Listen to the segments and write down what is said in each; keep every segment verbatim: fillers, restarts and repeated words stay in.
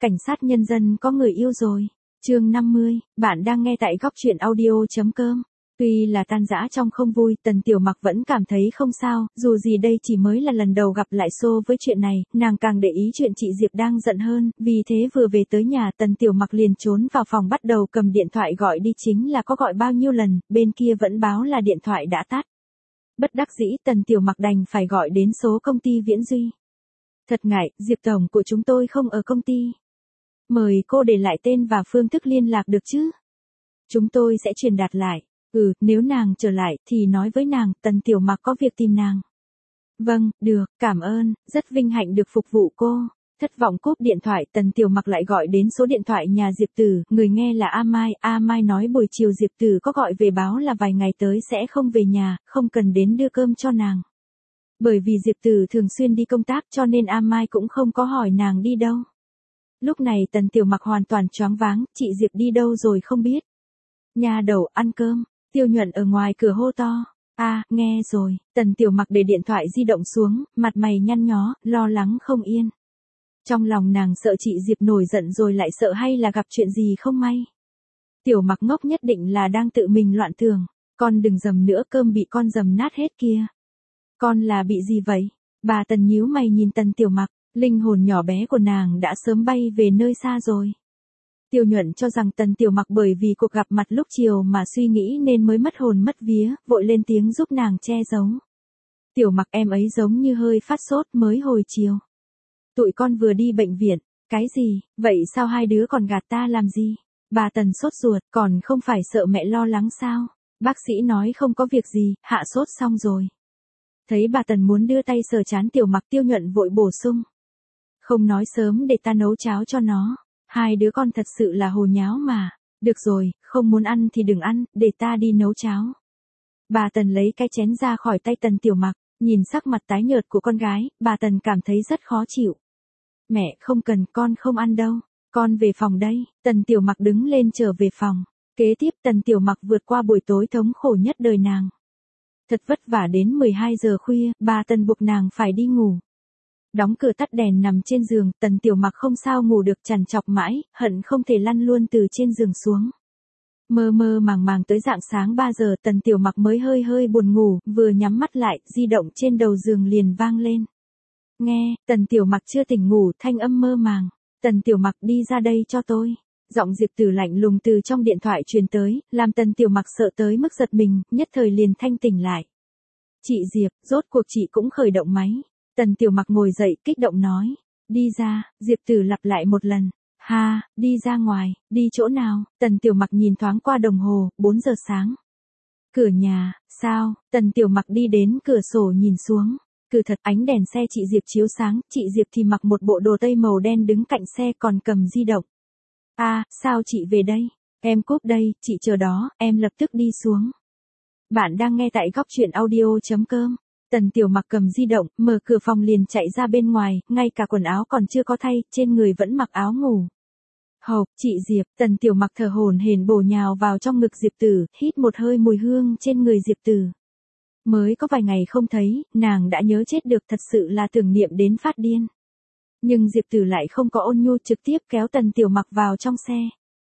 cảnh sát nhân dân có người yêu rồi. Chương năm mươi, bạn đang nghe tại góc truyện audio.com. Tuy là tan rã trong không vui, Tần Tiểu Mặc vẫn cảm thấy không sao, dù gì đây chỉ mới là lần đầu gặp lại Xô với chuyện này, nàng càng để ý chuyện chị Diệp đang giận hơn, vì thế vừa về tới nhà Tần Tiểu Mặc liền trốn vào phòng bắt đầu cầm điện thoại gọi đi, chính là có gọi bao nhiêu lần, bên kia vẫn báo là điện thoại đã tắt. Bất đắc dĩ Tần Tiểu Mặc đành phải gọi đến số công ty Viễn Duy. Thật ngại, Diệp Tổng của chúng tôi không ở công ty. Mời cô để lại tên và phương thức liên lạc được chứ? Chúng tôi sẽ truyền đạt lại. Ừ, nếu nàng trở lại thì nói với nàng, Tần Tiểu Mặc có việc tìm nàng. Vâng, được, cảm ơn, rất vinh hạnh được phục vụ cô. Thất vọng cúp điện thoại, Tần Tiểu Mặc lại gọi đến số điện thoại nhà Diệp Tử, người nghe là A Mai, A Mai nói buổi chiều Diệp Tử có gọi về báo là vài ngày tới sẽ không về nhà, không cần đến đưa cơm cho nàng. Bởi vì Diệp Tử thường xuyên đi công tác cho nên A Mai cũng không có hỏi nàng đi đâu. Lúc này Tần Tiểu Mặc hoàn toàn choáng váng, chị Diệp đi đâu rồi không biết. Nhà đầu ăn cơm, Tiêu Nhuận ở ngoài cửa hô to. A, à, nghe rồi, Tần Tiểu Mặc để điện thoại di động xuống, mặt mày nhăn nhó, lo lắng không yên. Trong lòng nàng sợ chị Diệp nổi giận rồi lại sợ hay là gặp chuyện gì không may. Tiểu Mặc ngốc nhất định là đang tự mình loạn tưởng, con đừng dầm nữa, cơm bị con dầm nát hết kia. Con là bị gì vậy? Bà Tần nhíu mày nhìn Tần Tiểu Mặc, linh hồn nhỏ bé của nàng đã sớm bay về nơi xa rồi. Tiêu Nhuận cho rằng Tần Tiểu Mặc bởi vì cuộc gặp mặt lúc chiều mà suy nghĩ nên mới mất hồn mất vía, vội lên tiếng giúp nàng che giấu. Tiểu Mặc em ấy giống như hơi phát sốt mới hồi chiều. Tụi con vừa đi bệnh viện, cái gì, vậy sao hai đứa còn gạt ta làm gì? Bà Tần sốt ruột, còn không phải sợ mẹ lo lắng sao? Bác sĩ nói không có việc gì, hạ sốt xong rồi. Thấy bà Tần muốn đưa tay sờ trán Tiểu Mặc, Tiêu Nhuận vội bổ sung. Không nói sớm để ta nấu cháo cho nó. Hai đứa con thật sự là hồ nháo mà. Được rồi, không muốn ăn thì đừng ăn, để ta đi nấu cháo. Bà Tần lấy cái chén ra khỏi tay Tần Tiểu Mặc, nhìn sắc mặt tái nhợt của con gái, bà Tần cảm thấy rất khó chịu. Mẹ, không cần, con không ăn đâu. Con về phòng đây. Tần Tiểu Mặc đứng lên trở về phòng. Kế tiếp Tần Tiểu Mặc vượt qua buổi tối thống khổ nhất đời nàng. Thật vất vả đến mười hai giờ khuya, bà Tần buộc nàng phải đi ngủ. Đóng cửa tắt đèn nằm trên giường, Tần Tiểu Mặc không sao ngủ được, trằn trọc mãi, hận không thể lăn luôn từ trên giường xuống. Mơ mơ màng màng tới rạng sáng ba giờ Tần Tiểu Mặc mới hơi hơi buồn ngủ, vừa nhắm mắt lại, di động trên đầu giường liền vang lên. Nghe, Tần Tiểu Mặc chưa tỉnh ngủ, thanh âm mơ màng. Tần Tiểu Mặc đi ra đây cho tôi. Giọng Diệp Tử lạnh lùng từ trong điện thoại truyền tới, làm Tần Tiểu Mặc sợ tới mức giật mình, nhất thời liền thanh tỉnh lại. Chị Diệp, rốt cuộc chị cũng khởi động máy. Tần Tiểu Mặc ngồi dậy, kích động nói. Đi ra, Diệp Tử lặp lại một lần. Ha, đi ra ngoài, đi chỗ nào? Tần Tiểu Mặc nhìn thoáng qua đồng hồ, bốn giờ sáng. Cửa nhà, sao? Tần Tiểu Mặc đi đến cửa sổ nhìn xuống. Cứ thật, ánh đèn xe chị Diệp chiếu sáng, chị Diệp thì mặc một bộ đồ tây màu đen đứng cạnh xe còn cầm di động. A, à, sao chị về đây? Em cúp đây, chị chờ đó, em lập tức đi xuống. Bạn đang nghe tại góc truyện audio.com. Tần Tiểu Mặc cầm di động, mở cửa phòng liền chạy ra bên ngoài, ngay cả quần áo còn chưa có thay, trên người vẫn mặc áo ngủ. Hộc, chị Diệp, Tần Tiểu Mặc thở hổn hển bổ nhào vào trong ngực Diệp Tử, hít một hơi mùi hương trên người Diệp Tử. Mới có vài ngày không thấy, nàng đã nhớ chết được, thật sự là tưởng niệm đến phát điên. Nhưng Diệp Tử lại không có ôn nhu, trực tiếp kéo Tần Tiểu Mặc vào trong xe.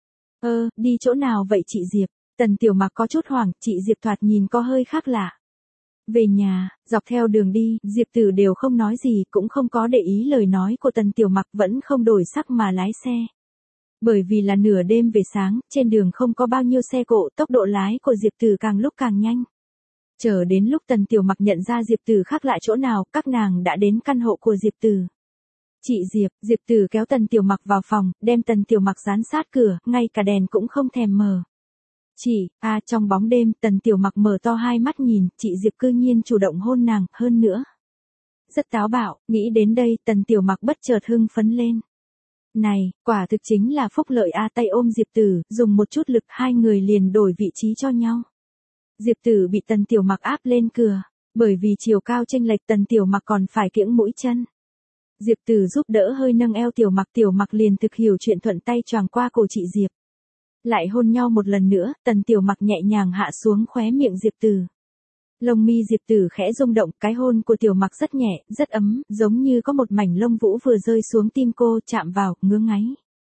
Ơ, đi chỗ nào vậy chị Diệp? Tần Tiểu Mặc có chút hoảng, chị Diệp thoạt nhìn có hơi khác lạ. Về nhà, dọc theo đường đi, Diệp Tử đều không nói gì, cũng không có để ý lời nói của Tần Tiểu Mặc, vẫn không đổi sắc mà lái xe. Bởi vì là nửa đêm về sáng, trên đường không có bao nhiêu xe cộ, tốc độ lái của Diệp Tử càng lúc càng nhanh. Chờ đến lúc Tần Tiểu Mặc nhận ra Diệp Tử khác lạ chỗ nào, các nàng đã đến căn hộ của Diệp Tử. Chị Diệp, Diệp Tử kéo Tần Tiểu Mặc vào phòng, đem Tần Tiểu Mặc dán sát cửa, ngay cả đèn cũng không thèm mở. Chị, à trong bóng đêm, Tần Tiểu Mặc mở to hai mắt nhìn, chị Diệp cư nhiên chủ động hôn nàng, hơn nữa. Rất táo bạo, nghĩ đến đây, Tần Tiểu Mặc bất chợt hưng phấn lên. Này, quả thực chính là phúc lợi a, tay ôm Diệp Tử, dùng một chút lực hai người liền đổi vị trí cho nhau. Diệp Tử bị Tần Tiểu Mặc áp lên cửa, bởi vì chiều cao chênh lệch Tần Tiểu Mặc còn phải kiễng mũi chân. Diệp Tử giúp đỡ hơi nâng eo Tiểu Mặc, Tiểu Mặc liền thực hiểu chuyện thuận tay choàng qua cổ chị Diệp. Lại hôn nhau một lần nữa, Tần Tiểu Mặc nhẹ nhàng hạ xuống khóe miệng Diệp Tử. Lông mi Diệp Tử khẽ rung động, cái hôn của Tiểu Mặc rất nhẹ, rất ấm, giống như có một mảnh lông vũ vừa rơi xuống tim cô, chạm vào, ngứa ngáy.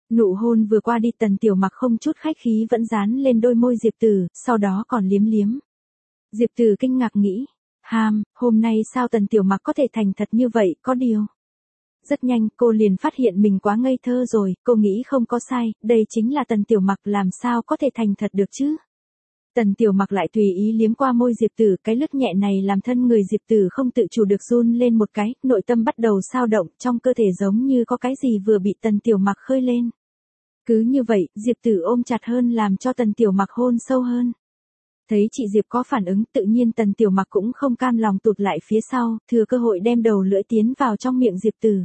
Nụ hôn vừa qua đi Tần Tiểu Mặc không chút khách khí vẫn dán lên đôi môi Diệp Tử, sau đó còn liếm liếm. Diệp Tử kinh ngạc nghĩ, ham, hôm nay sao Tần Tiểu Mặc có thể thành thật như vậy, có điều. Rất nhanh cô liền phát hiện mình quá ngây thơ rồi, cô nghĩ không có sai, đây chính là Tần Tiểu Mặc, làm sao có thể thành thật được chứ. Tần Tiểu Mặc lại tùy ý liếm qua môi Diệp Tử, cái lướt nhẹ này làm thân người Diệp Tử không tự chủ được run lên một cái, nội tâm bắt đầu xao động, trong cơ thể giống như có cái gì vừa bị Tần Tiểu Mặc khơi lên. Cứ như vậy, Diệp Tử ôm chặt hơn làm cho Tần Tiểu Mặc hôn sâu hơn. Thấy chị Diệp có phản ứng, tự nhiên Tần Tiểu Mặc cũng không cam lòng tụt lại phía sau, thừa cơ hội đem đầu lưỡi tiến vào trong miệng Diệp Tử.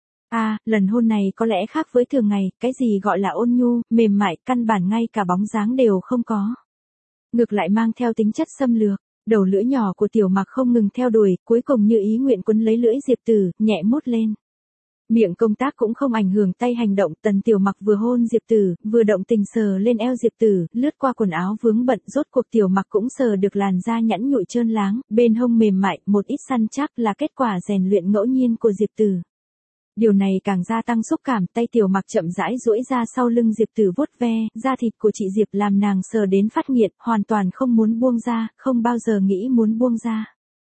À, lần hôn này có lẽ khác với thường ngày, cái gì gọi là ôn nhu, mềm mại, căn bản ngay cả bóng dáng đều không có. Ngược lại mang theo tính chất xâm lược, đầu lưỡi nhỏ của Tiểu Mặc không ngừng theo đuổi, cuối cùng như ý nguyện quấn lấy lưỡi Diệp Tử, nhẹ mút lên. Miệng công tác cũng không ảnh hưởng tay hành động, Tần Tiểu Mặc vừa hôn Diệp Tử, vừa động tình sờ lên eo Diệp Tử, lướt qua quần áo vướng bận, rốt cuộc Tiểu Mặc cũng sờ được làn da nhẵn nhụi trơn láng, bên hông mềm mại, một ít săn chắc là kết quả rèn luyện ngẫu nhiên của Diệp Tử. Điều này càng gia tăng xúc cảm, tay Tiểu Mặc chậm rãi duỗi ra sau lưng Diệp Tử vuốt ve, da thịt của chị Diệp làm nàng sờ đến phát nghiện, hoàn toàn không muốn buông ra, không bao giờ nghĩ muốn buông ra.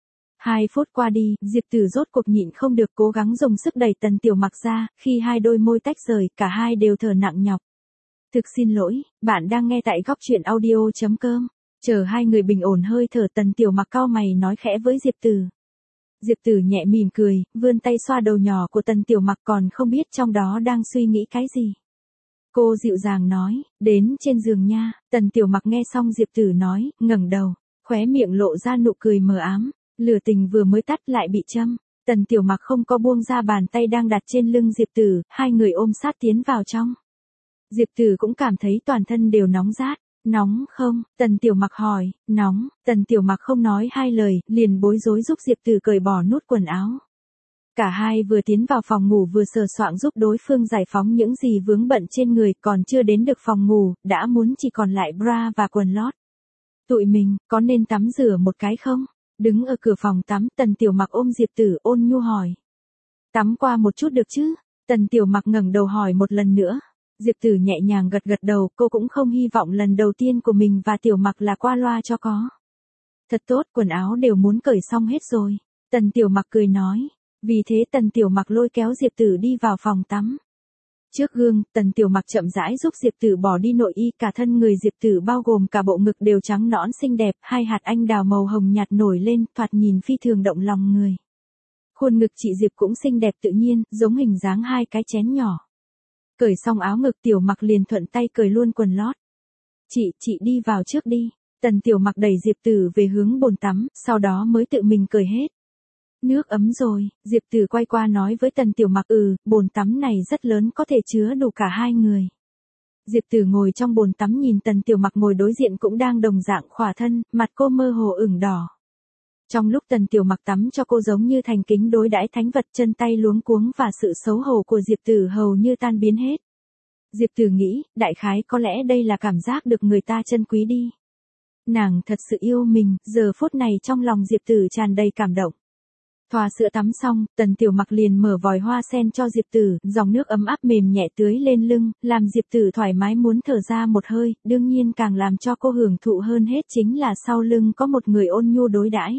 Hai phút qua đi, Diệp Tử rốt cuộc nhịn không được cố gắng dùng sức đẩy Tần Tiểu Mặc ra, khi hai đôi môi tách rời, cả hai đều thở nặng nhọc. Thực xin lỗi, bạn đang nghe tại góc truyện audio chấm com. Chờ hai người bình ổn hơi thở Tần Tiểu Mặc cau mày nói khẽ với Diệp Tử. Diệp Tử nhẹ mỉm cười, vươn tay xoa đầu nhỏ của Tần Tiểu Mặc còn không biết trong đó đang suy nghĩ cái gì. Cô dịu dàng nói, đến trên giường nha, Tần Tiểu Mặc nghe xong Diệp Tử nói, ngẩng đầu, khóe miệng lộ ra nụ cười mờ ám. Lửa tình vừa mới tắt lại bị châm, Tần Tiểu Mặc không có buông ra bàn tay đang đặt trên lưng Diệp Tử, hai người ôm sát tiến vào trong. Diệp Tử cũng cảm thấy toàn thân đều nóng rát, nóng không, Tần Tiểu Mặc hỏi, nóng, Tần Tiểu Mặc không nói hai lời, liền bối rối giúp Diệp Tử cởi bỏ nút quần áo. Cả hai vừa tiến vào phòng ngủ vừa sờ soạng giúp đối phương giải phóng những gì vướng bận trên người, còn chưa đến được phòng ngủ, đã muốn chỉ còn lại bra và quần lót. Tụi mình, có nên tắm rửa một cái không? Đứng ở cửa phòng tắm, Tần Tiểu Mặc ôm Diệp Tử ôn nhu hỏi. Tắm qua một chút được chứ? Tần Tiểu Mặc ngẩng đầu hỏi một lần nữa. Diệp Tử nhẹ nhàng gật gật đầu, cô cũng không hy vọng lần đầu tiên của mình và Tiểu Mặc là qua loa cho có. Thật tốt, quần áo đều muốn cởi xong hết rồi. Tần Tiểu Mặc cười nói. Vì thế Tần Tiểu Mặc lôi kéo Diệp Tử đi vào phòng tắm. Trước gương, Tần Tiểu Mặc chậm rãi giúp Diệp Tử bỏ đi nội y, cả thân người Diệp Tử bao gồm cả bộ ngực đều trắng nõn xinh đẹp, hai hạt anh đào màu hồng nhạt nổi lên, thoạt nhìn phi thường động lòng người. Khuôn ngực chị Diệp cũng xinh đẹp tự nhiên, giống hình dáng hai cái chén nhỏ. Cởi xong áo ngực Tiểu Mặc liền thuận tay cởi luôn quần lót. Chị, chị đi vào trước đi. Tần Tiểu Mặc đẩy Diệp Tử về hướng bồn tắm, sau đó mới tự mình cởi hết. Nước ấm rồi, Diệp Tử quay qua nói với Tần Tiểu Mặc, ừ, bồn tắm này rất lớn có thể chứa đủ cả hai người. Diệp Tử ngồi trong bồn tắm nhìn Tần Tiểu Mặc ngồi đối diện cũng đang đồng dạng khỏa thân, mặt cô mơ hồ ửng đỏ. Trong lúc Tần Tiểu Mặc tắm cho cô giống như thành kính đối đãi thánh vật, chân tay luống cuống và sự xấu hổ của Diệp Tử hầu như tan biến hết. Diệp Tử nghĩ, đại khái có lẽ đây là cảm giác được người ta trân quý đi. Nàng thật sự yêu mình, giờ phút này trong lòng Diệp Tử tràn đầy cảm động. Thoa sữa tắm xong, Tần Tiểu Mặc liền mở vòi hoa sen cho Diệp Tử, dòng nước ấm áp mềm nhẹ tưới lên lưng, làm Diệp Tử thoải mái muốn thở ra một hơi, đương nhiên càng làm cho cô hưởng thụ hơn hết chính là sau lưng có một người ôn nhu đối đãi.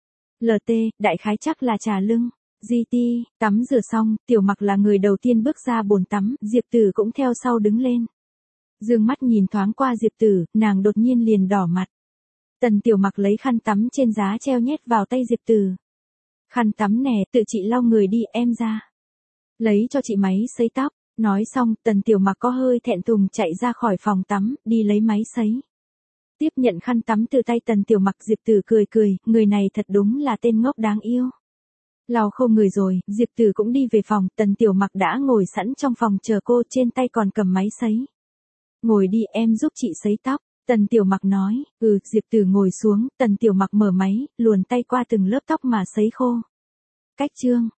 lờ tê, đại khái chắc là trà lưng. giê tê, tắm rửa xong, Tiểu Mặc là người đầu tiên bước ra bồn tắm, Diệp Tử cũng theo sau đứng lên. Dương mắt nhìn thoáng qua Diệp Tử, nàng đột nhiên liền đỏ mặt. Tần Tiểu Mặc lấy khăn tắm trên giá treo nhét vào tay Diệp Tử. Khăn tắm nè, tự chị lau người đi, em ra. Lấy cho chị máy sấy tóc. Nói xong, Tần Tiểu Mặc có hơi thẹn thùng chạy ra khỏi phòng tắm, đi lấy máy sấy. Tiếp nhận khăn tắm từ tay Tần Tiểu Mặc, Diệp Tử cười cười, người này thật đúng là tên ngốc đáng yêu. Lau khô người rồi, Diệp Tử cũng đi về phòng, Tần Tiểu Mặc đã ngồi sẵn trong phòng chờ cô, trên tay còn cầm máy sấy. Ngồi đi, em giúp chị sấy tóc. Tần Tiểu Mặc nói, ừ, Diệp Tử ngồi xuống, Tần Tiểu Mặc mở máy, luồn tay qua từng lớp tóc mà sấy khô. Cách chương,